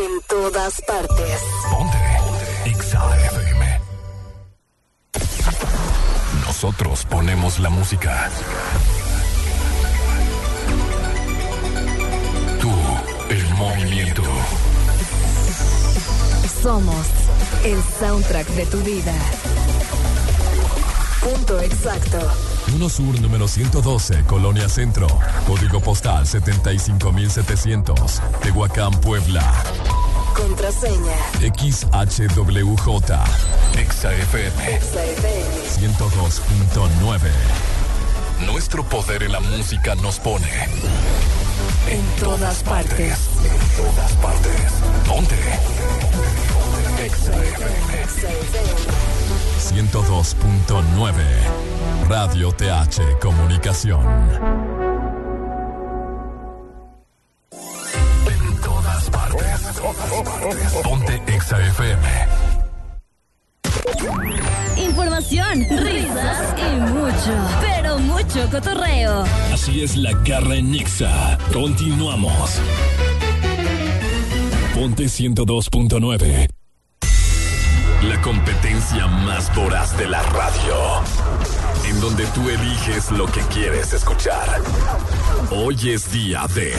En todas partes. Ponte Exa FM. Nosotros ponemos la música. Tú, el movimiento. Somos el soundtrack de tu vida. Punto exacto. 1 Sur número 112, Colonia Centro. Código postal 75700. Tehuacán, Puebla. Contraseña. XHWJ. Exa FM. Exa FM. 102.9. Nuestro poder en la música nos pone En todas partes. En todas partes. Ponte Exa FM. Exa FM. 102.9. Radio TH Comunicación. En todas partes. Ponte Exa FM. Información, risas y mucho, pero mucho cotorreo. Así es la garra en Exa. Continuamos. Ponte 102.9. La competencia más voraz de la radio. En donde tú eliges lo que quieres escuchar. Hoy es día de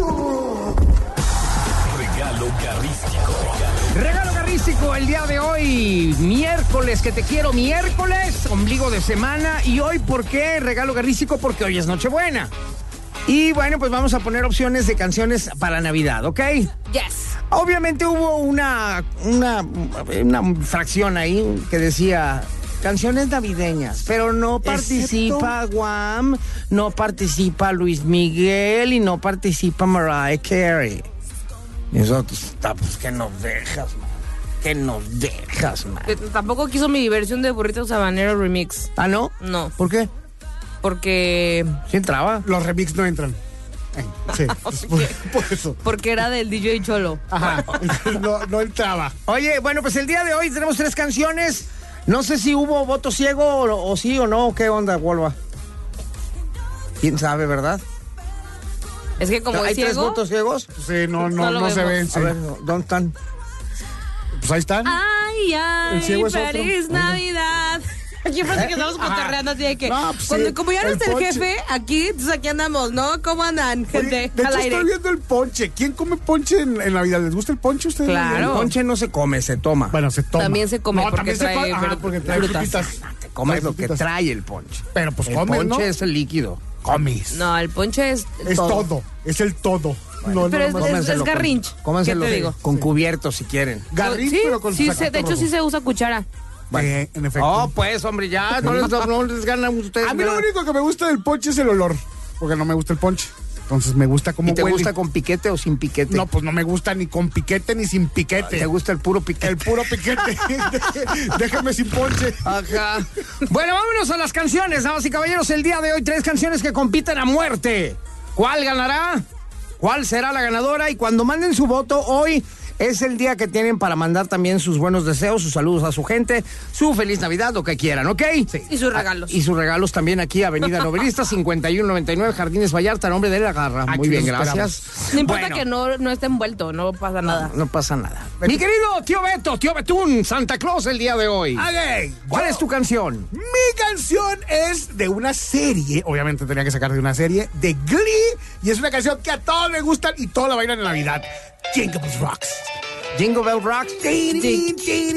regalo garrístico. Regalo garrístico el día de hoy, miércoles, que te quiero, miércoles, ombligo de semana. Y hoy, ¿por qué regalo garrístico? Porque hoy es Nochebuena. Y bueno, pues vamos a poner opciones de canciones para Navidad, ¿ok? Yes. Obviamente hubo una fracción ahí que decía canciones navideñas, pero no participa Guam, no participa Luis Miguel y no participa Mariah Carey. Y nosotros, pues, ¿qué nos dejas, man? ¿Qué nos dejas, man? Tampoco quiso mi versión de Burritos Habanero Remix. ¿Ah, no? No. ¿Por qué? Porque... ¿Sí entraba? Los remix no entran. Sí, por eso. Porque era del DJ Cholo. Ajá, no entraba. Oye, bueno, pues el día de hoy tenemos 3 canciones. No sé si hubo voto ciego o sí o no, ¿qué onda, Wolva? ¿Quién sabe, verdad? Es que como ¿Hay es ciego... 3 votos ciegos? Sí, no se ven. Sí. A ver, ¿dónde están? Pues ahí están. Ay, El ciego es feliz otro. Navidad. Aquí parece que estamos cotorreando así de que... No, pues cuando, sí, como ya no está el ponche. jefe, aquí, entonces aquí andamos, ¿no? ¿Cómo andan, gente? Oye, de al hecho, aire. estoy viendo el ponche. ¿Quién come ponche en Navidad? ¿Les gusta el ponche a ustedes? Claro. El ponche no se come, se toma. Bueno, se toma. También se come porque también trae come. Ajá, porque trae frutas. frutitas. Te comes Trae lo que frutitas. trae el ponche. Pero pues El comes, ponche ¿no? es el líquido. Comes. No, el ponche es Es todo. Es el todo. No, Pero no, es garrinch. Cómanselo ¿Qué te digo? con cubiertos si quieren. Garrinch, Sí, pero con sí, sacato de hecho rojo. sí se usa cuchara. Bueno. En efecto. Oh, pues, hombre, ya no les ganan ustedes. A mí lo nada. único que me gusta del ponche es el olor. Porque no me gusta el ponche. Entonces me gusta como ¿Y te huele. gusta con piquete o sin piquete? No, pues no me gusta ni con piquete ni sin piquete. ¿Te gusta el puro piquete? El puro piquete. Déjame sin ponche. Ajá. Bueno, vámonos a las canciones, damas y caballeros. El día de hoy, 3 canciones que compiten a muerte. ¿Cuál ganará? ¿Cuál será la ganadora? Y cuando manden su voto, hoy es el día que tienen para mandar también sus buenos deseos, sus saludos a su gente, su feliz Navidad, lo que quieran, ¿ok? Sí. Y sus regalos. Y sus regalos también aquí, Avenida Novelista, 5199, Jardines Vallarta, nombre de la Garra. Aquí Muy bien, los gracias. No importa Bueno, que no esté envuelto, no pasa nada. no pasa nada. Mi querido tío Beto, tío Betún, Santa Claus el día de hoy. Ok. ¿Cuál es tu canción? Mi canción es de una serie, obviamente tenía que sacar de una serie, de Glee, y es una canción que a todos les gustan y todos la bailan en Navidad. Jingle Bells Rocks. Jingle Bell Rocks. Jingle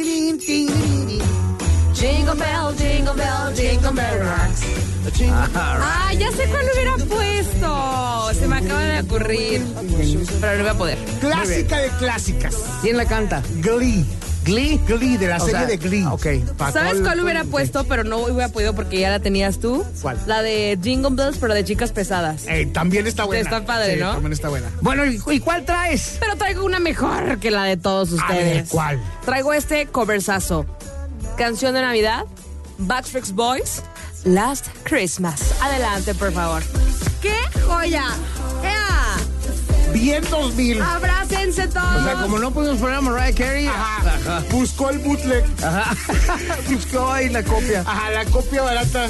bell, jingle bell, jingle bell rocks. Ah, ya sé cuál hubiera puesto. Se me acaba de ocurrir. Pero no voy a poder. Clásica de clásicas. ¿Quién la canta? Glee. ¿Glee? Glee, de la O serie sea, de Glee. ok. ¿Sabes cuál hubiera puesto? Pero no hubiera podido porque ya la tenías tú. ¿Cuál? La de Jingle Bells, pero de chicas pesadas. También está buena. Está padre, Sí, ¿no? También está buena. Bueno, ¿y cuál traes? Pero traigo una mejor que la de todos A ver, ustedes. ¿cuál? Traigo este coversazo. Canción de Navidad, Backstreet Boys, Last Christmas. Adelante, por favor. ¡Qué joya! ¡Ea! Bien 2000. ¡Abrácense todos! O sea, como no pudimos poner a Mariah Carey. Buscó el bootleg. Ajá. Buscó ahí la copia. Ajá, la copia barata.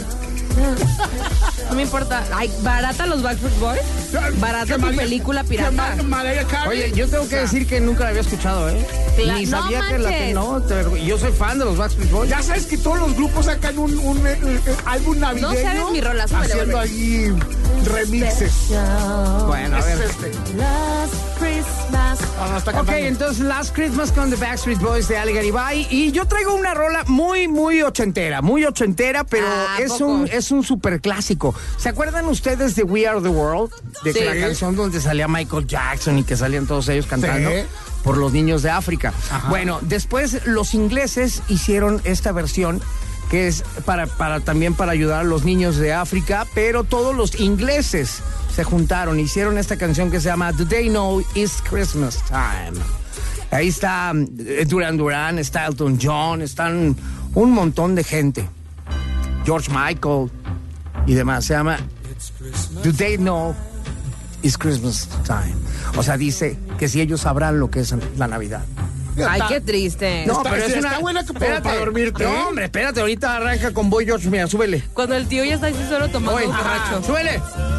No me importa. Ay, barata los Backstreet Boys. Barata tu película pirata. Oye, yo tengo que decir que nunca la había escuchado, ¿eh? Ni No sabía que la que manches. no. Yo soy fan de los Backstreet Boys. Ya sabes que todos los grupos sacan un álbum navideño. No sabes mi rola, súbele, haciendo vuelve. ahí remixes. Bueno, a ver. Last Christmas. No está Ok, cantando. entonces Last Christmas con The Backstreet Boys de Ali Garibay. Y yo traigo una rola muy ochentera, pero es un super clásico. ¿Se acuerdan ustedes de We Are the World? De Sí. la canción donde salía Michael Jackson y que salían todos ellos cantando Sí. por los niños de África. Ajá. Bueno, después los ingleses hicieron esta versión que es también para ayudar a los niños de África, pero todos los ingleses se juntaron, hicieron esta canción que se llama Do They Know It's Christmas Time. Ahí está Duran Duran, está Elton John, están un montón de gente. George Michael y demás. Se llama Do They Know It's Christmas Time. O sea, dice que si ellos sabrán lo que es la Navidad. Ay, qué triste. No, pero está buena para dormirte. No, hombre, espérate, ahorita arranca con Boy George. Mira, súbele. Cuando el tío ya está así solo tomando Voy. borracho. Súbele.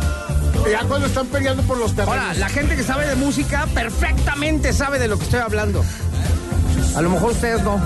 Ya cuando están peleando por los terrenos. Ahora, la gente que sabe de música perfectamente sabe de lo que estoy hablando. A lo mejor ustedes no.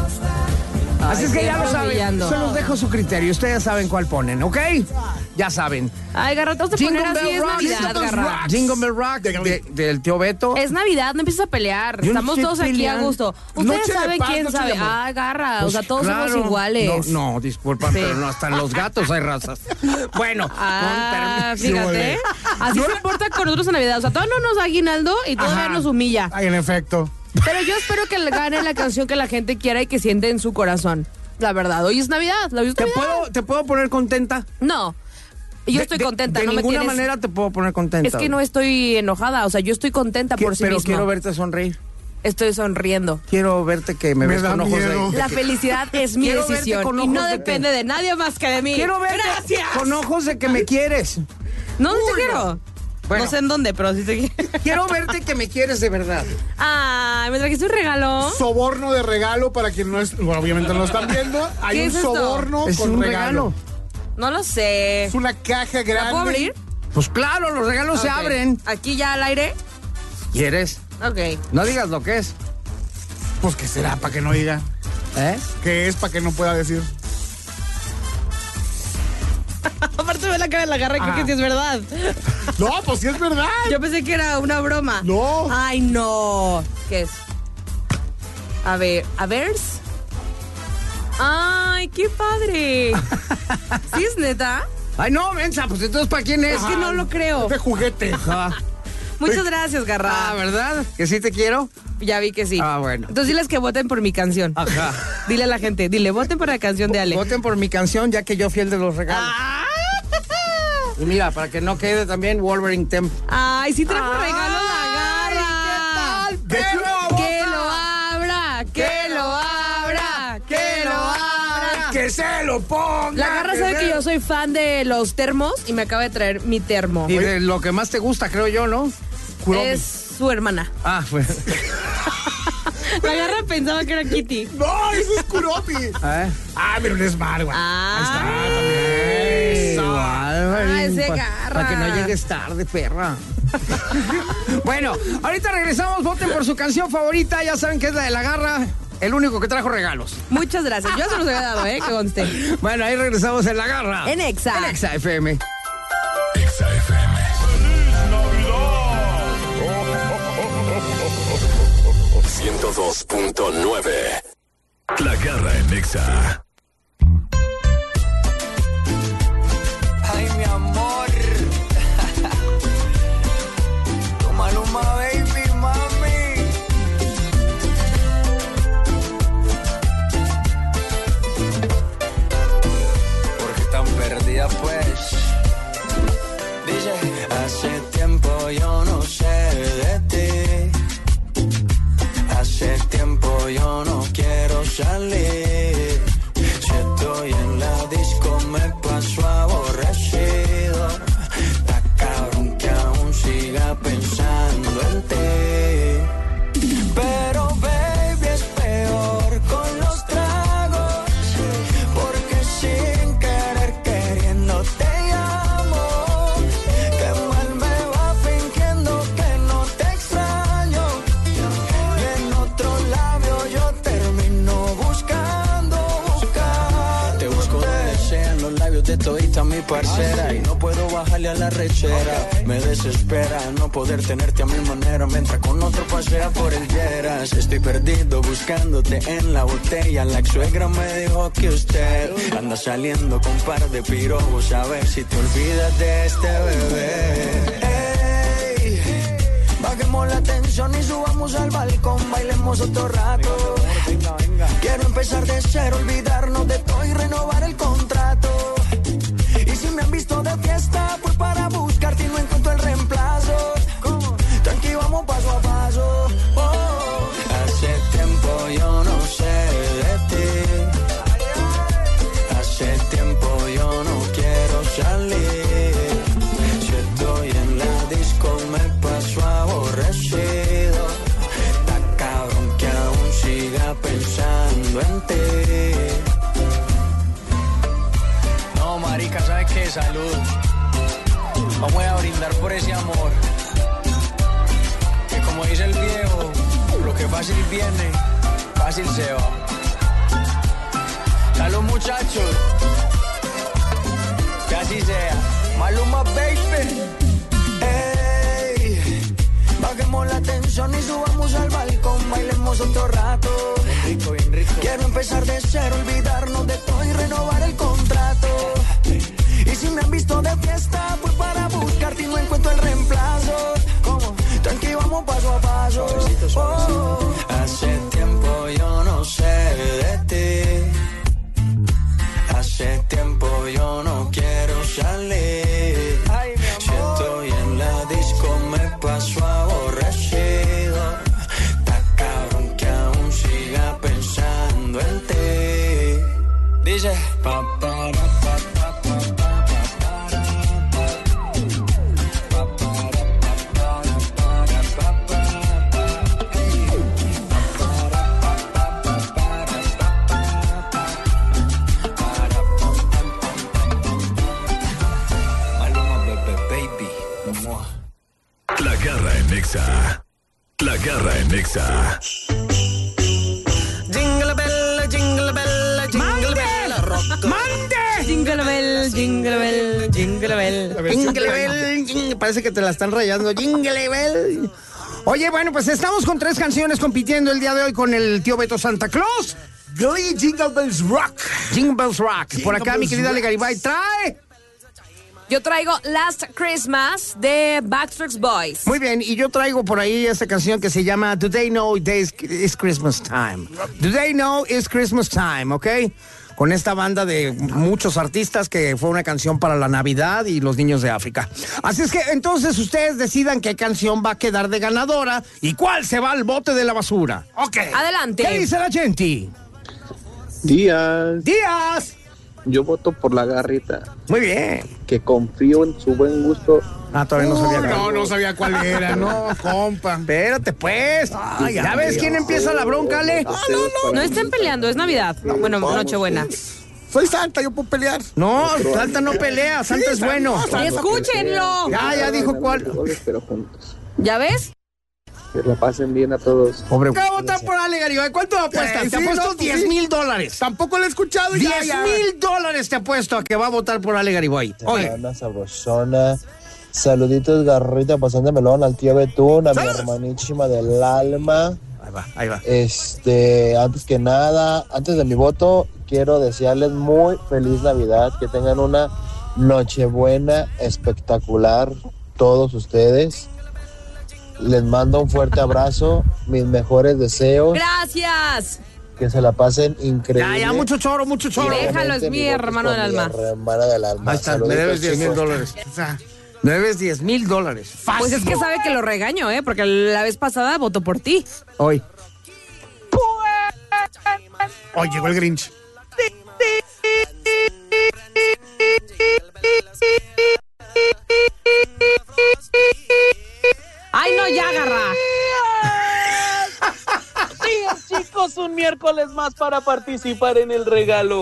Así es que ya lo saben. brillando. Se los dejo a su criterio. Ustedes saben cuál ponen, ¿ok? Ya saben. Ay, Garra, te vas a poner así, es Navidad, Garra. Jingle Bell Rock del tío Beto. Es Navidad, no empieces a pelear. Yo no Estamos estoy todos aquí a peleando. gusto. Ustedes Noche de saben paz, quién noche sabe. de amor. Ay, Garra, o Pues sea, todos claro. somos iguales. No, disculpa, Sí. pero no, hasta en los gatos hay razas. Bueno, Ah, con permiso. fíjate. Así se porta con nosotros en Navidad. O sea, todavía no nos da aguinaldo y todavía Ajá. nos humilla. Ay, en efecto. Pero yo espero que le gane la canción que la gente quiera y que siente en su corazón. La verdad, hoy es Navidad. Hoy es Navidad. ¿Te puedo poner contenta? No. Yo estoy contenta, de no me ninguna tienes... manera te puedo poner contenta. Es que no estoy enojada, o sea, yo estoy contenta por sí Pero misma. quiero verte sonreír. Estoy sonriendo. Quiero verte que me ves da con ojos miedo. de... La felicidad es mi Quiero verte decisión con y ojos no de depende de nadie más que de mí. Quiero verte ¡Gracias! con ojos de que me quieres. No, no te quiero. Bueno. No sé en dónde, pero sí te quiero. Quiero verte que me quieres de verdad. Ay, me trajiste un regalo. Soborno de regalo para quien no es. Bueno, obviamente no lo están viendo. Hay ¿Qué un es esto? soborno Es con un regalo. No lo sé. Es una caja grande. ¿La puedo abrir? Pues claro, los regalos se Ok. abren. ¿Aquí ya al aire? ¿Quieres? Ok. No digas lo que es. Pues que será para que no diga. ¿Eh? ¿Qué es para que no pueda decir? Aparte ve la cara de la garra y creo Ah. que sí es verdad. No, pues sí es verdad. Yo pensé que era una broma. No. Ay, no. ¿Qué es? A ver. Ay, qué padre. ¿Sí es neta? Ay, no, mensa, pues entonces ¿para quién es? Es que no lo creo. De juguete. Ajá. Muchas gracias, Garra. Ah, ¿verdad? ¿Que sí te quiero? Ya vi que sí. Ah, bueno. Entonces diles que voten por mi canción. Ajá. Dile a la gente, dile, voten por la canción de Ale. Voten por mi canción, ya que yo fui el de los regalos. Ah. Y mira, para que no quede también Wolverine Temp. Ay, sí trajo regalos la Garra. ¿Qué tal, Que lo abra, que lo abra, que lo abra. ¡Que se lo ponga! La Garra sabe que yo soy fan de los termos y me acaba de traer mi termo. Y de lo que más te gusta, creo yo, ¿no? Kuromi. Es su hermana. Ah, pues. La Garra pensaba que era Kitty. No, eso es Kuromi. ¿Eh? Ah, pero un Smart, güey. Ah. Ahí está también. Eso. Ah, ese Garra. Para que no llegues tarde, perra. Bueno, ahorita regresamos. Voten por su canción favorita. Ya saben que es la de la Garra. El único que trajo regalos. Muchas gracias. Yo se los había dado, que conste. Bueno, ahí regresamos en la Garra. En Exa. En Exa FM. Exa FM. 102.9. La Garra en Exa. Ay, mi amor. Tu Maluma, baby, mami. Porque están perdidas, pues. Dice, hace tiempo yo no sé de ti. Hace tiempo yo no quiero salir. darte todita mi parcera y no puedo bajarle a la rechera. Me desespera no poder tenerte a mi manera mientras con otro pasea por el Lleras. Estoy perdido buscándote en la botella. La ex suegra me dijo que usted anda saliendo con un par de pirobos. A ver si te olvidas de este bebé. Bajemos la tensión y subamos al balcón, bailemos otro rato. Quiero empezar de cero, olvidarnos de todo y renovar el contrato. Y si me han visto de fiesta, pues para buscarte y no encuentro el reemplazo. Tranqui, vamos paso a paso. Oh. Hace tiempo yo no sé de ti. Hace tiempo yo no quiero salir. Si estoy en la disco me paso aborrecido. Está cabrón que aún siga pensando en ti. No, marica, ¿sabes qué? Salud. Vamos a brindar por ese amor. Que como dice el viejo, lo que fácil viene, fácil se va. Salud, muchachos. Que así sea. Maluma, baby. Ey, bajemos la tensión y subamos al balcón, bailemos otro rato. Bien rico, bien rico. Quiero empezar de cero, olvidarnos de todo y renovar el contrato. Y si me han visto de fiesta, pues para buscarte y no encuentro el reemplazo. ¿Cómo? Tranqui, vamos paso a paso. Suavecito, suavecito. Oh. Hace tiempo yo no sé de ti. Hace tiempo yo no quiero salir. Ay, si estoy en la disco me paso aborrecido. Está cabrón que aún siga pensando en ti. Dice pa, para, pa, pa, pa, pa, pa, La Garra en Nexa. La Garra en Nexa. Jingle bell, jingle bell, jingle bell, rock. ¡Mande! Jingle bell, jingle bell, jingle bell. Jingle bell, parece que te la están rayando. Jingle bell. Oye, bueno, pues estamos con 3 canciones compitiendo el día de hoy con el tío Beto Santa Claus. Glee, Jingle Bells Rock. Jingle Bells Rock. Por acá, Jingle mi querida Bells Ale Garibay trae. Yo traigo Last Christmas de Backstreet Boys. Muy bien, y yo traigo por ahí esta canción que se llama Do They Know It's Christmas Time. Do They Know It's Christmas Time, ¿ok? Con esta banda de muchos artistas que fue una canción para la Navidad y los niños de África. Así es que entonces ustedes decidan qué canción va a quedar de ganadora y cuál se va al bote de la basura. Ok. Adelante. ¿Qué dice la gente? Díaz, ¡Díaz! yo voto por la Garrita, Muy bien. que confío en su buen gusto. Ah, todavía no sabía. No sabía cuál era, no, compa. Espérate, pues. Ay, ¿Ya ves quién empieza la bronca, Ale? No estén peleando, es Navidad. Bueno, Nochebuena. Soy Santa, yo puedo pelear. No, Santa no pelea, Santa es bueno. ¡Escúchenlo! Ya dijo cuál. Pero juntos. ¿Ya ves? Que la pasen bien a todos. Pobre. ¿Qué va a votar por Ale Garibay? ¿Cuánto apuestas? Sí, Te apuesto no, pues $10,000. Tampoco lo he escuchado. y ya. $10,000 te apuesto a que va a votar por Ale Garibay. Oye. Una sabrosona. Saluditos, Garrita, pasando melón al tío Betún, a mi hermanísima del alma. Ahí va. Antes que nada, antes de mi voto, quiero desearles muy feliz Navidad, que tengan una Nochebuena espectacular, todos ustedes. Les mando un fuerte abrazo, mis mejores deseos. ¡Gracias! Que se la pasen increíble. Ya, mucho choro. Déjalo, es mi hermano del alma. Hermana del alma. Ahí está, me debes $10,000. Me debes $10,000. Fácil. Pues es que sabe que lo regaño, porque la vez pasada votó por ti. Hoy. Hoy llegó el Grinch. ¡Ay, no, ya, Garra! Sí, chicos, un miércoles más para participar en el regalo.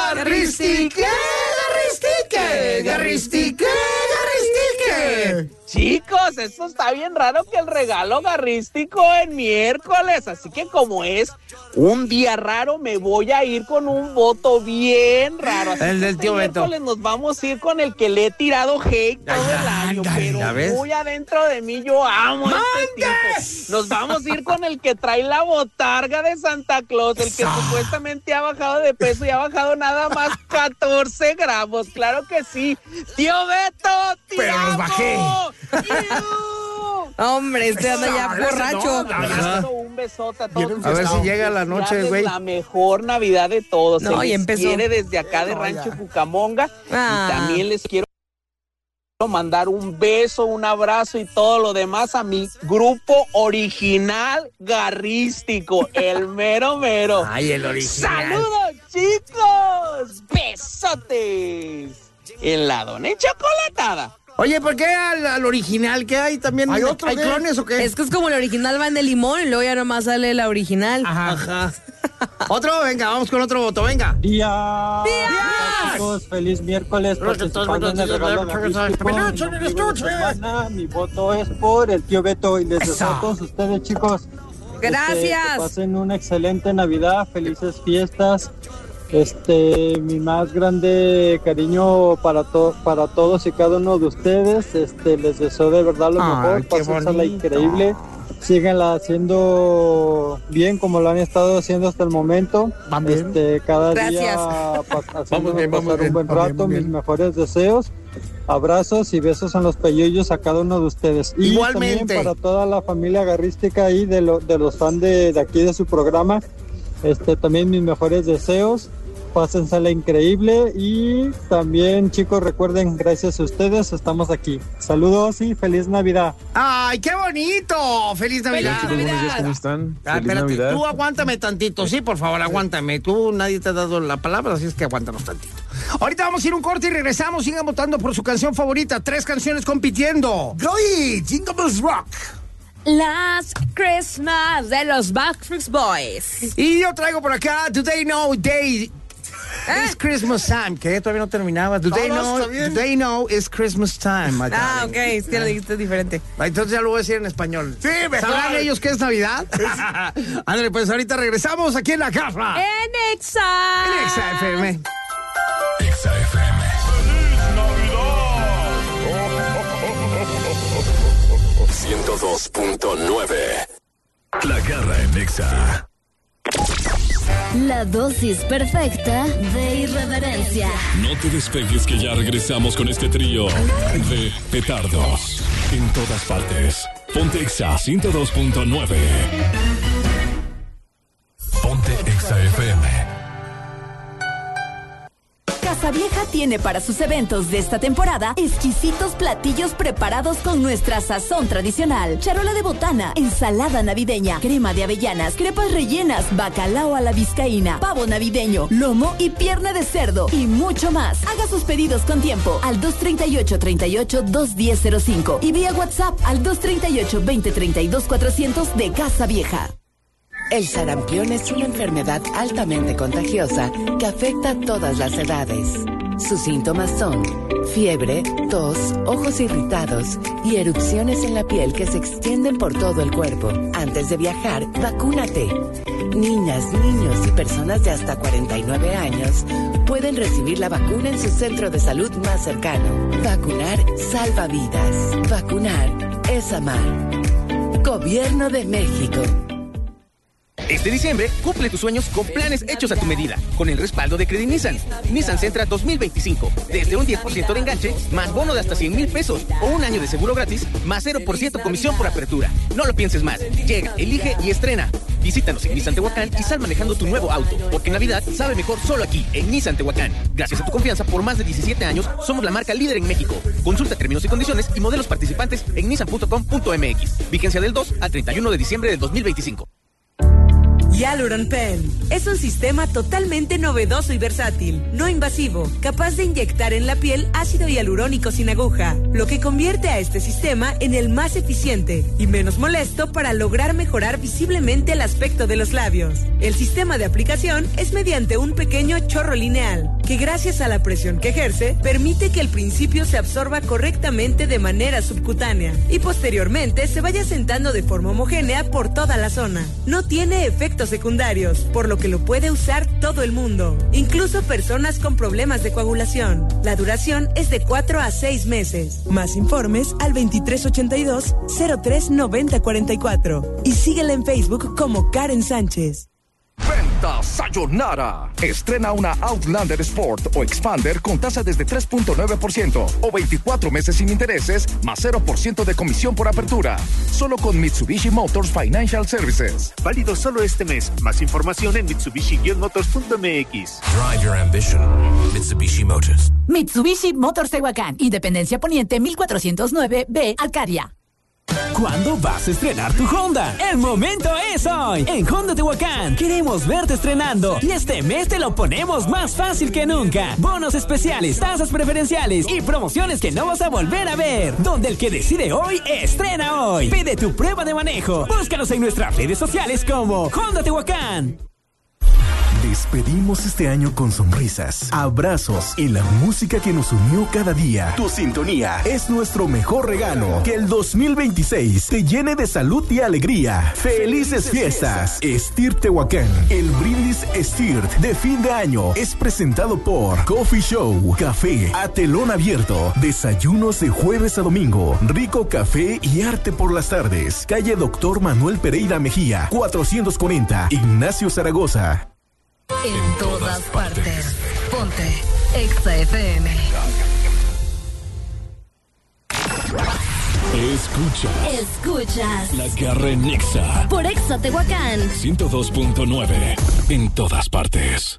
¡Garristique! Chicos, esto está bien raro que el regalo garrístico en miércoles, así que como es un día raro, me voy a ir con un voto bien raro. Así el del tío Beto. Miércoles nos vamos a ir con el que le he tirado hate todo el año, pero muy adentro de mí yo amo a este tipo. Nos vamos a ir con el que trae la botarga de Santa Claus, el que supuestamente ha bajado de peso y ha bajado nada más 14 gramos. Claro que sí. Tío Beto, te pero amo. los bajé. Hombre, anda ya borracho. Un besote a todos. A ver si llega la noche, güey. La mejor Navidad de todos. No, Se y les empezó. quiere desde acá de Rancho Cucamonga. Y también les quiero mandar un beso, un abrazo y todo lo demás a mi grupo original garrístico, el mero mero. Ay, el original. ¡Saludos, chicos! ¡Besotes! En la dona chocolatada. Oye, ¿por qué al original? ¿Qué hay también? ¿Hay otro qué? clones o qué? Es que es como el original van de limón y luego ya nomás sale la original. Ajá. Otro, venga, vamos con otro voto, venga. ¡Días! Chicos, feliz miércoles participando en el regalo garrístico. Mi voto es por el tío Beto y les deseo a todos ustedes, chicos. Gracias. Que pasen una excelente Navidad, felices fiestas. Mi más grande cariño para todos y cada uno de ustedes. Les deseo de verdad lo mejor, pásensela increíble. Síganla haciendo bien como lo han estado haciendo hasta el momento. Cada día haciéndonos pasar un buen rato. Mis mejores deseos, abrazos y besos en los pellejos a cada uno de ustedes. Y igualmente también para toda la familia garrística ahí de los fans de aquí de su programa. También mis mejores deseos. Pásensela increíble y también, chicos, recuerden, gracias a ustedes estamos aquí. Saludos y feliz Navidad. ¡Ay, qué bonito! ¡Feliz Navidad! Hola, chicos, buenos días, ¿cómo están? Espérate, Navidad. tú aguántame tantito, sí, por favor, aguántame. Tú, nadie te ha dado la palabra, así es que aguántanos tantito. Ahorita vamos a ir un corte y regresamos. Sigan votando por su canción favorita. 3 canciones compitiendo. Glory, Jingle Bells Rock. Last Christmas de los Backstreet Boys. Y yo traigo por acá Do They Know It's Christmas Time. ¿Qué? Todavía no terminaba. Do they know it's Christmas time? Ok, es que lo dijiste diferente. Entonces ya lo voy a decir en español. Sí, mejor. ¿Sabrán ellos que es Navidad? Ándale, pues ahorita regresamos aquí en la casa. En Exa. En Exa FM. Exa FM. ¡Feliz Navidad! 102.9. La Garra en Exa. La dosis perfecta de irreverencia. No te despegues que ya regresamos con este trío de petardos en todas partes. Ponte Exa 102.9. Ponte Exa FM. Casa Vieja tiene para sus eventos de esta temporada exquisitos platillos preparados con nuestra sazón tradicional. Charola de botana, ensalada navideña, crema de avellanas, crepas rellenas, bacalao a la vizcaína, pavo navideño, lomo y pierna de cerdo y mucho más. Haga sus pedidos con tiempo al 238-38-21005 y vía WhatsApp al 238-2032-400 de Casa Vieja. El sarampión es una enfermedad altamente contagiosa que afecta a todas las edades. Sus síntomas son fiebre, tos, ojos irritados y erupciones en la piel que se extienden por todo el cuerpo. Antes de viajar, vacúnate. Niñas, niños y personas de hasta 49 años pueden recibir la vacuna en su centro de salud más cercano. Vacunar salva vidas. Vacunar es amar. Gobierno de México. Este diciembre, cumple tus sueños con planes hechos a tu medida, con el respaldo de Credit Nissan. Nissan Sentra 2025, desde un 10% de enganche, más bono de hasta 100,000 pesos, o un año de seguro gratis, más 0% comisión por apertura. No lo pienses más, llega, elige y estrena. Visítanos en Nissan Tehuacán y sal manejando tu nuevo auto, porque Navidad sabe mejor solo aquí, en Nissan Tehuacán. Gracias a tu confianza por más de 17 años, somos la marca líder en México. Consulta términos y condiciones y modelos participantes en nissan.com.mx. Vigencia del 2 al 31 de diciembre del 2025. Hyaluron Pen, Es un sistema totalmente novedoso y versátil, no invasivo, capaz de inyectar en la piel ácido hialurónico sin aguja, lo que convierte a este sistema en el más eficiente y menos molesto para lograr mejorar visiblemente el aspecto de los labios. El sistema de aplicación es mediante un pequeño chorro lineal, que gracias a la presión que ejerce, permite que al principio se absorba correctamente de manera subcutánea y posteriormente se vaya sentando de forma homogénea por toda la zona. No tiene efectos secundarios, por lo que lo puede usar todo el mundo, incluso personas con problemas de coagulación. La duración es de 4 a 6 meses. Más informes al 2382-039044 y síguela en Facebook como Karen Sánchez. Venta Sayonara. Estrena una Outlander Sport o Expander con tasa desde 3.9% o 24 meses sin intereses más 0% de comisión por apertura. Solo con Mitsubishi Motors Financial Services. Válido solo este mes. Más información en Mitsubishi-motors.mx. Drive your ambition. Mitsubishi Motors. Mitsubishi Motors Tehuacán. Independencia Poniente 1409B, Arcadia. ¿Cuándo vas a estrenar tu Honda? ¡El momento es hoy! En Honda Tehuacán queremos verte estrenando y este mes te lo ponemos más fácil que nunca. Bonos especiales, tasas preferenciales y promociones que no vas a volver a ver. Donde el que decide hoy, estrena hoy. Pide tu prueba de manejo. Búscanos en nuestras redes sociales como Honda Tehuacán. Despedimos este año con sonrisas, abrazos y la música que nos unió cada día. Tu sintonía es nuestro mejor regalo. Que el 2026 te llene de salud y alegría. ¡Felices fiestas! Stirt Tehuacán. El brindis Stirt de fin de año es presentado por Coffee Show, café a telón abierto, desayunos de jueves a domingo, rico café y arte por las tardes. Calle Doctor Manuel Pereira Mejía, 440, Ignacio Zaragoza. En todas partes. Ponte Exa FM. Escuchas La Garra en Exa por Exa Tehuacán 102.9 en todas partes.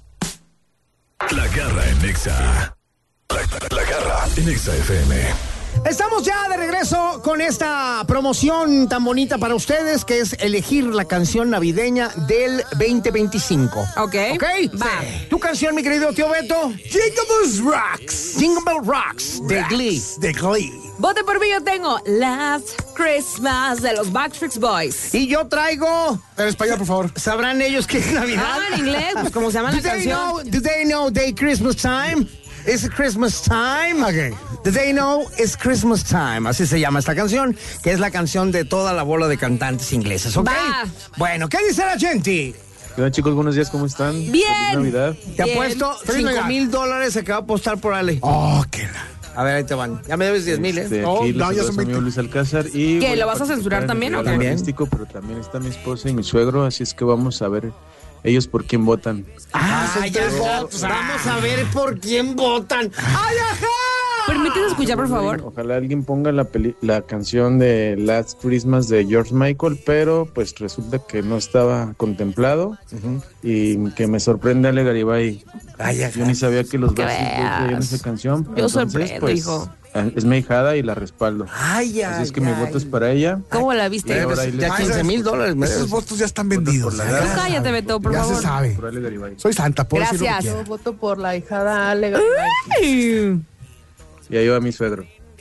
La Garra en Exa. La Garra en Exa FM. Estamos ya de regreso con esta promoción tan bonita para ustedes, que es elegir la canción navideña del 2025. Ok. Va. Sí. ¿Tu canción, mi querido tío Beto? Jingle Rocks. Jingle Bell Rocks, de Glee. De Glee. Vote por mí, yo tengo Last Christmas de los Backstreet Boys. Y yo traigo... En español, por favor. ¿Sabrán ellos qué es Navidad? En inglés, pues como se llama la canción. Do they know they Christmas time? Is it Christmas time? Okay. Do they know it's Christmas time? Así se llama esta canción, que es la canción de toda la bola de cantantes ingleses, ¿ok? Va. Bueno, ¿qué dice la gente? Hola chicos, buenos días, ¿cómo están? Bien. Feliz Navidad. Te apuesto $5,000 se acaba de apostar por Ale. Oh, qué... A ver, ahí te van. Ya me debes 10,000, ¿eh? Aquí no, ya los son saludos a mi amigo Luis Alcázar y... ¿Qué, voy lo vas a censurar participar también en o el qué? programa artístico, pero también está mi esposa y mi suegro, así es que vamos a ver ellos por quién votan. Ya está. Vamos a ver por quién votan. ¡Ay, ajá! ¿Permites escuchar, por favor? Ojalá alguien ponga la canción de Last Christmas de George Michael, pero pues resulta que no estaba contemplado y que me sorprende Ale Garibay. Yo ni sabía que los Backstreet Boys traían esa canción. Yo Entonces, sorprendo, pues, hijo. Es mi hijada y la respaldo. Así es que mi voto es para ella. ¿Cómo la viste? Y ahora ahí les- Ya $15,000. Esos votos ya están vendidos. por la Tú garra. cállate, Beto, por Ya favor. se sabe. Por Ale Garibay. Soy santa, puedo decir lo que Gracias. quiera. Voto por la hijada Ale. Ay. Y ahí va mi suegro.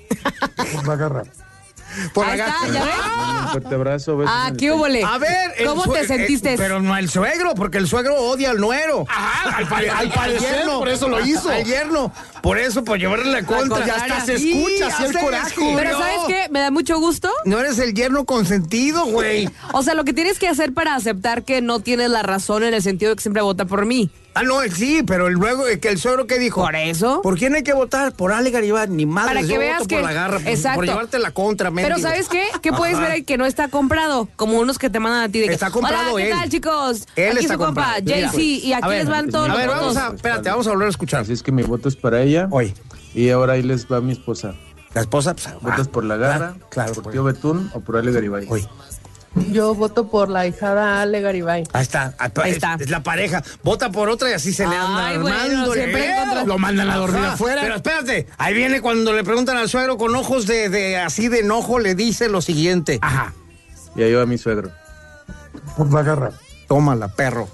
Por la garra. Por Ahí la está, gata. ¿ya ves? Un fuerte abrazo. besos en el ¿Qué hubo le? A ver, el ¿Cómo te sentiste? pero no el suegro, porque el suegro odia al nuero. Ajá, al parecer, por eso lo hizo. Al yerno. Por eso, por llevarle la contra. Ya hasta se escucha así el coraje. Pero ¿sabes qué? Me da mucho gusto. No eres el yerno consentido, güey. O sea, lo que tienes que hacer para aceptar que no tienes la razón en el sentido de que siempre vota por mí. Ah, no, sí, pero luego que el suegro que dijo. Por eso. ¿Por quién hay que votar? Por Ale Garibay, ni madre. Para que yo veas voto que- por la garra, Exacto. por llevarte la contra, Pero mendigo. ¿sabes qué? ¿Qué puedes ver ahí que no está comprado? Como unos que te mandan a ti de que, Está comprado hola, ¿qué él. tal, chicos? Él Aquí está su compa, comprado. Mira. JC, y aquí A ver, les van todos a los ver, votos. vamos a- Espérate, vamos a volver a escuchar. Así es que mi voto es para ella. Hoy. Y ahora ahí les va mi esposa. La esposa, pues. ¿Votas por la garra? Claro, ¿Por pues. tío Betún o por Ale Garibay? Hoy. Yo voto por la hijada Ale Garibay. Ahí está. Ahí está. Es la pareja. Vota por otra y así se le anda Ay, bueno, armando. siempre en contra. Lo mandan a dormir Ajá, afuera. Pero espérate, ahí viene cuando le preguntan al suegro con ojos de así de enojo, le dice lo siguiente. Ajá. Y ahí va mi suegro. Por la garra. Tómala, perro.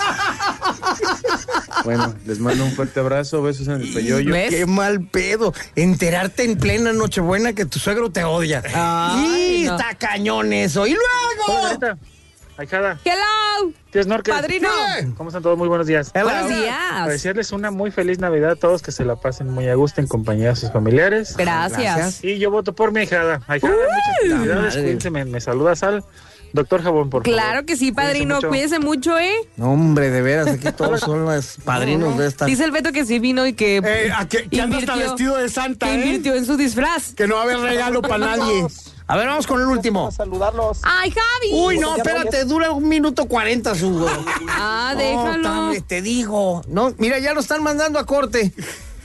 Bueno, les mando un fuerte abrazo, besos en el peyoyo. ¿Ves? Qué mal pedo. Enterarte en plena Nochebuena que tu suegro te odia. Ay, y no. está cañón eso. Y luego. Ahijada, Hello, tío Snorkel. padrino. ¿Cómo están todos? Muy buenos días. Buenos Para días. desearles una muy feliz Navidad a todos, que se la pasen muy a gusto en compañía de sus familiares. Gracias. Y yo voto por mi ahijada. Ahijada, muchas felicidades. Cuídense, me saludas al doctor Jabón, por favor. Claro que sí, padrino. Cuídense mucho. Cuídese mucho, ¿eh? No, hombre, de veras, aquí todos son los padrinos de esta. Dice el Beto que sí vino y que que anda hasta vestido de santa, que invirtió en su disfraz. Que no va a haber regalo para nadie. A ver, vamos con el último. Saludarlos. ¡Ay, Javi! Uy, no, espérate, dura 1:40 su. Ah, No, déjalo. tablet, te digo. No, mira, ya lo están mandando a corte.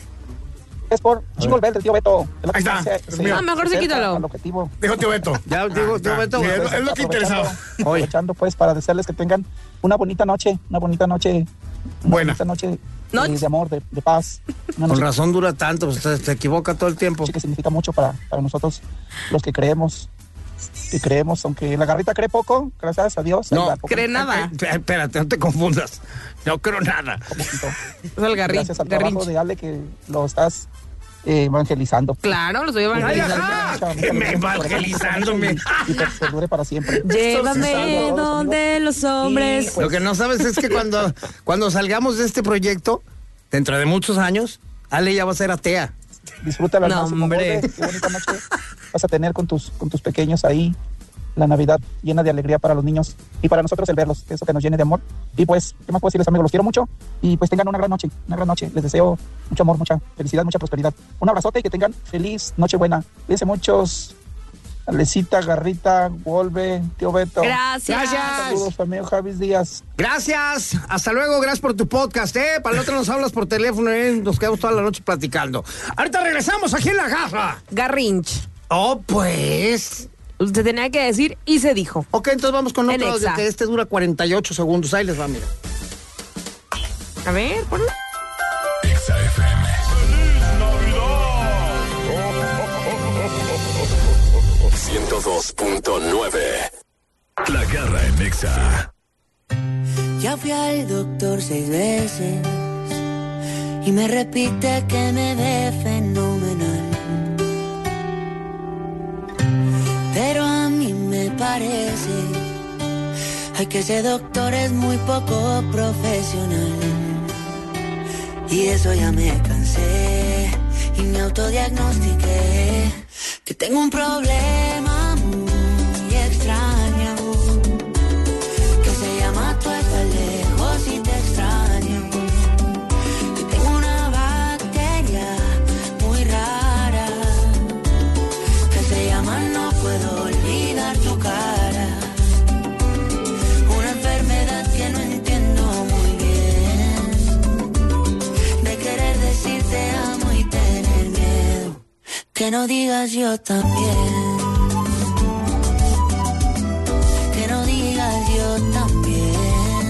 Es por Jingle Bell del tío Beto. Ahí está. Ah, mejor sí quítalo. El objetivo. Dijo tío Beto. Ya digo, tío Beto. Sí, es lo que interesaba. Aprovechando pues para desearles que tengan una bonita noche, Buena. bonita noche de amor, de paz. Una Con noche razón dura tanto, pues se equivoca todo el tiempo. que significa mucho para nosotros, los que creemos, aunque la garrita cree poco, gracias a Dios. ahí No, va, poco. cree nada. Espérate, no te confundas. No creo nada. Es el Gracias al trabajo de Ale que lo estás evangelizando. Claro, lo estoy Ay, evangelizando. ajá, que me evangelizándome. Y que perdure para siempre. Llévame donde los hombres. Lo que no sabes es que cuando salgamos de este proyecto, dentro de muchos años, Ale ya va a ser atea. Disfrútala al No, máximo, hombre. Gorbe. Qué bonita noche vas a tener con tus pequeños ahí. La Navidad llena de alegría para los niños y para nosotros el verlos, eso que nos llene de amor. Y pues, ¿qué más puedo decirles, amigos? Los quiero mucho y pues tengan una gran noche, Les deseo mucho amor, mucha felicidad, mucha prosperidad. Un abrazote y que tengan feliz Nochebuena. Cuídense muchos. Alecita, Garrita, Wolve, tío Beto. Gracias. Saludos, amigo Javis Díaz. Gracias, hasta luego, gracias por tu podcast, Para el otro nos hablas por teléfono, nos quedamos toda la noche platicando. Ahorita regresamos aquí en La Garra. Garrinch. Oh, pues. Usted tenía que decir y se dijo. Ok, entonces vamos con En otro, Exa. que este dura 48 segundos. Ahí les va, mira. A ver, ponlo. 102.9. La Garra en Nexa. Ya fui al doctor 6 veces y me repite que me ve fenomenal. Pero a mí me parece que ese doctor es muy poco profesional. Y de eso ya me cansé y me autodiagnostiqué que tengo un problema muy extraño, que se llama tú estás lejos y te extraño. Que tengo una bacteria muy rara que se llama no puedo olvidar tu cara. Una enfermedad que no entiendo muy bien, de querer decir te amo y tener miedo que no digas yo también. Que no digas yo también.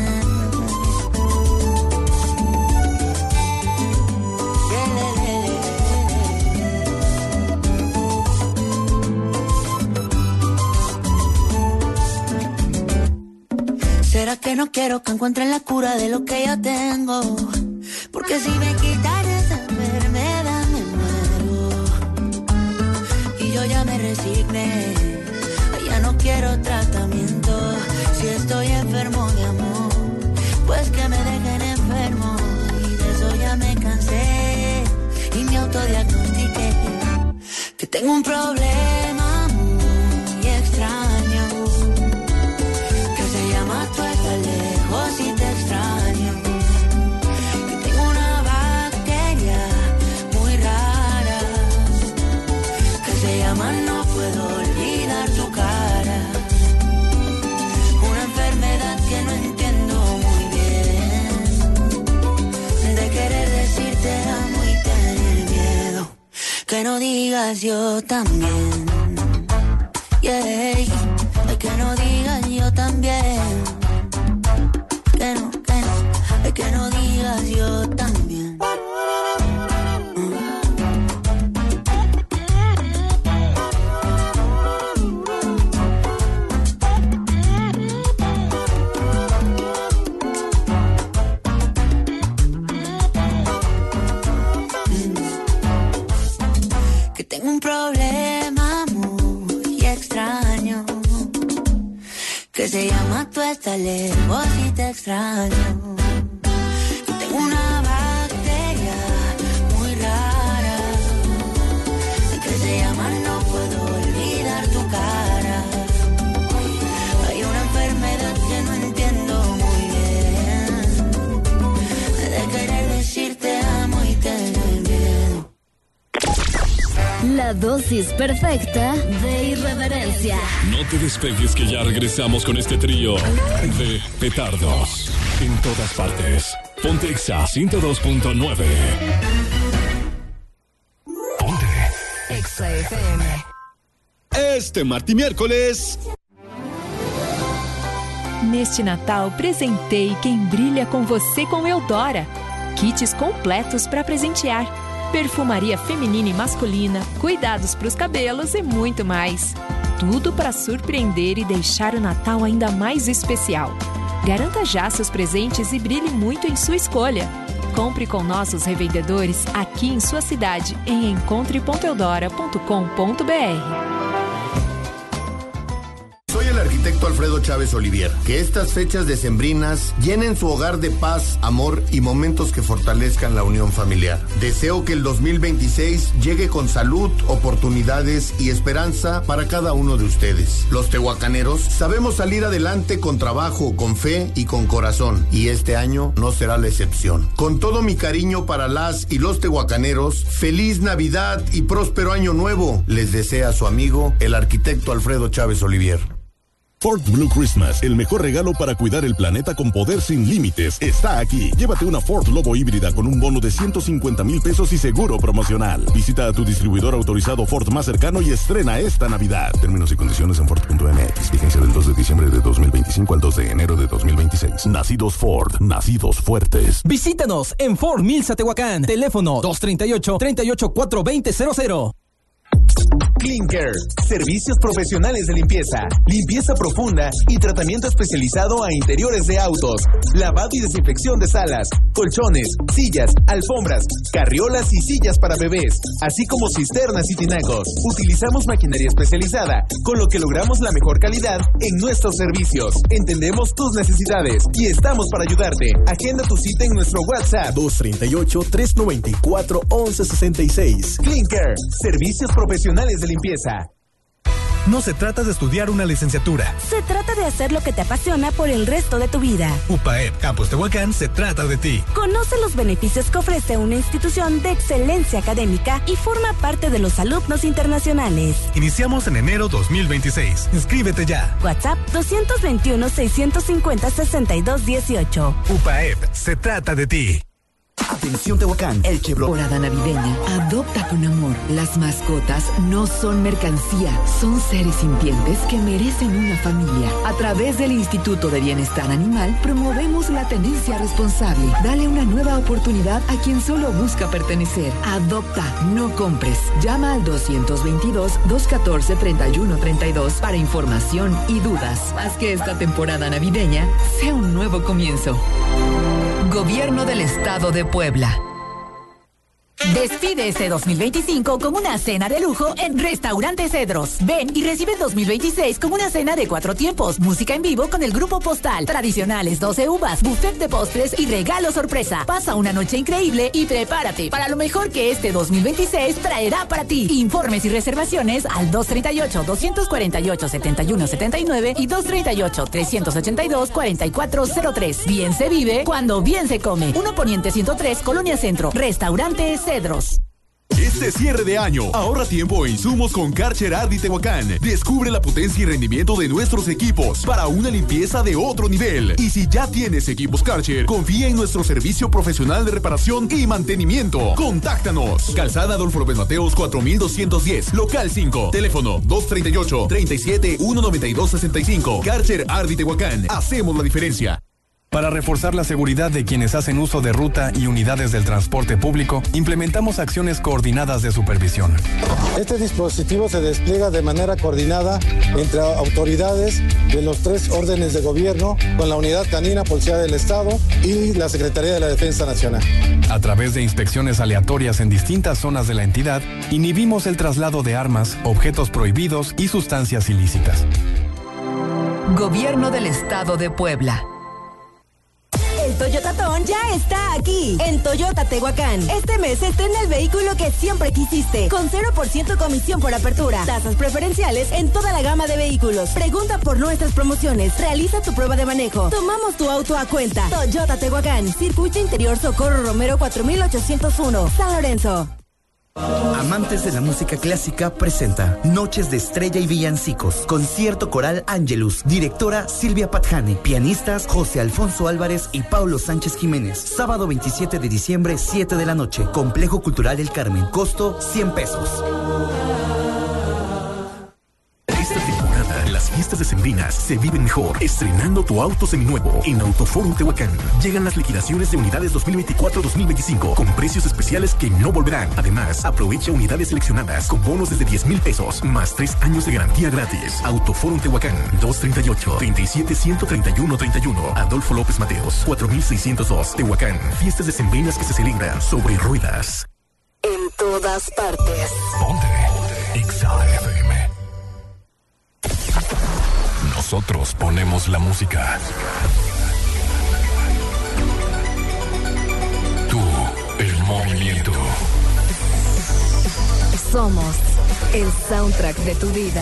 ¿Será que no quiero que encuentren la cura de lo que yo tengo? Porque si me quitan esa enfermedad me muero. Y yo ya me resigné, ya no quiero tratamiento. Si estoy enfermo de amor, pues que me dejen enfermo. Y de eso ya me cansé y me autodiagnostiqué que tengo un problema muy extraño, que se llama tú estás lejos y te extraño. Que tengo una bacteria muy rara que se llama no puedo olvidar tu cara. Una enfermedad que no entiendo muy bien, de querer decir te amo y tener miedo que no digas yo también. Yeah. Que no digas yo también. Que no digas yo también. Que tengo un problema muy extraño, que se llama tú estás lejos y te extraño. Que tengo una bacteria muy rara que se llama no puedo olvidar tu cara. Hay una enfermedad que no entiendo muy bien, de querer decir te amo y tener miedo. La dosis perfecta de irreverencia. No te despegues que ya regresamos con este trío de petardos en todas partes. Ponte Exa 102.9. Ponte Exa FM. Este martes y miércoles. Neste Natal, presentei quem brilha com você com Eudora. Kits completos para presentear. Perfumaria feminina e masculina, cuidados para os cabelos e muito mais. Tudo para surpreender e deixar o Natal ainda mais especial. Garanta já seus presentes e brilhe muito em sua escolha. Compre com nossos revendedores aqui em sua cidade em encontre.eudora.com.br. Soy el arquitecto Alfredo Chávez Olivier. Que estas fechas decembrinas llenen su hogar de paz, amor y momentos que fortalezcan la unión familiar. Deseo que el 2026 llegue con salud, oportunidades y esperanza para cada uno de ustedes. Los tehuacaneros sabemos salir adelante con trabajo, con fe y con corazón. Y este año no será la excepción. Con todo mi cariño para las y los tehuacaneros, feliz Navidad y próspero año nuevo. Les desea su amigo, el arquitecto Alfredo Chávez Olivier. Ford Blue Christmas, el mejor regalo para cuidar el planeta con poder sin límites, está aquí. Llévate una Ford Lobo híbrida con un bono de 150,000 pesos y seguro promocional. Visita a tu distribuidor autorizado Ford más cercano y estrena esta Navidad. Términos y condiciones en Ford.mx. Vigencia del 2 de diciembre de 2025 al 2 de enero de 2026. Nacidos Ford, nacidos fuertes. Visítanos en Ford Mills Tehuacán. Teléfono 238-384-2000. Clean Care, servicios profesionales de limpieza, limpieza profunda y tratamiento especializado a interiores de autos, lavado y desinfección de salas, colchones, sillas, alfombras, carriolas y sillas para bebés, así como cisternas y tinacos. Utilizamos maquinaria especializada, con lo que logramos la mejor calidad en nuestros servicios. Entendemos tus necesidades y estamos para ayudarte. Agenda tu cita en nuestro WhatsApp 238-394-1166. Clean Care, servicios profesionales de limpieza. No se trata de estudiar una licenciatura. Se trata de hacer lo que te apasiona por el resto de tu vida. UPAEP Campus Tehuacán se trata de ti. Conoce los beneficios que ofrece una institución de excelencia académica y forma parte de los alumnos internacionales. Iniciamos en enero 2026. Inscríbete ya. WhatsApp 221-650-6218. UPAEP se trata de ti. Atención Tehuacán, el temporada navideña. Adopta con amor. Las mascotas no son mercancía, son seres sintientes que merecen una familia. A través del Instituto de Bienestar Animal promovemos la tenencia responsable. Dale una nueva oportunidad a quien solo busca pertenecer. Adopta, no compres. Llama al 222-214-3132 para información y dudas. Haz que esta temporada navideña sea un nuevo comienzo. Gobierno del Estado de Puebla. Despide este 2025 con una cena de lujo en Restaurante Cedros. Ven y recibe el 2026 con una cena de 4 tiempos, música en vivo con el Grupo Postal, tradicionales 12 uvas, buffet de postres y regalo sorpresa. Pasa una noche increíble y prepárate para lo mejor que este 2026 traerá para ti. Informes y reservaciones al 238-248-7179 y 238-382-4403. Bien se vive cuando bien se come. 1 Poniente 103, Colonia Centro. Restaurante Cedros. Este cierre de año, ahorra tiempo e insumos con Karcher Ardi Tehuacán. Descubre la potencia y rendimiento de nuestros equipos para una limpieza de otro nivel. Y si ya tienes equipos Karcher, confía en nuestro servicio profesional de reparación y mantenimiento. Contáctanos. Calzada Adolfo López Mateos 4210, local 5. Teléfono 238-37-19265. Karcher Ardi Tehuacán. Hacemos la diferencia. Para reforzar la seguridad de quienes hacen uso de ruta y unidades del transporte público, implementamos acciones coordinadas de supervisión. Este dispositivo se despliega de manera coordinada entre autoridades de los 3 órdenes de gobierno, con la Unidad Canina, Policía del Estado y la Secretaría de la Defensa Nacional. A través de inspecciones aleatorias en distintas zonas de la entidad, inhibimos el traslado de armas, objetos prohibidos y sustancias ilícitas. Gobierno del Estado de Puebla. El Toyota Tacón ya está aquí, en Toyota Tehuacán. Este mes estrena el vehículo que siempre quisiste, con 0% comisión por apertura, tasas preferenciales en toda la gama de vehículos. Pregunta por nuestras promociones, realiza tu prueba de manejo, tomamos tu auto a cuenta. Toyota Tehuacán, Circuito Interior Socorro Romero 4801, San Lorenzo. Amantes de la música clásica presenta Noches de Estrella y Villancicos, concierto coral Angelus, directora Silvia Patjani, pianistas José Alfonso Álvarez y Paulo Sánchez Jiménez, sábado 27 de diciembre, 7 de la noche, Complejo Cultural El Carmen, costo 100 pesos. Esta temporada, las fiestas decembrinas se viven mejor estrenando tu auto seminuevo en Autoforum Tehuacán. Llegan las liquidaciones de unidades 2024-2025 con precios especiales que no volverán. Además, aprovecha unidades seleccionadas con bonos desde 10,000 pesos más 3 años de garantía gratis. Autoforum Tehuacán, 238-37-131-31. Adolfo López Mateos, 4602. Tehuacán, fiestas decembrinas que se celebran sobre ruedas. En todas partes. Ponte XAFM. Nosotros ponemos la música. Tú, el movimiento. Somos el soundtrack de tu vida.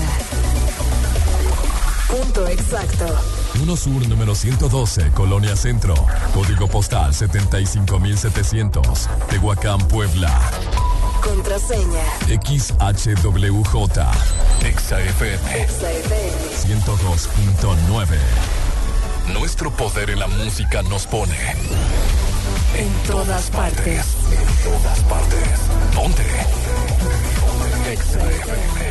Punto exacto. 1 Sur número 112, Colonia Centro. Código postal 75700. Tehuacán, Puebla. Contraseña. XHWJ. XAFM. 102.9. Nuestro poder en la música nos pone en todas partes. En todas partes. Ponte XAFM.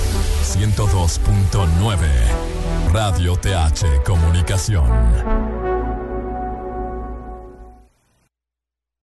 102.9. Radio TH Comunicación.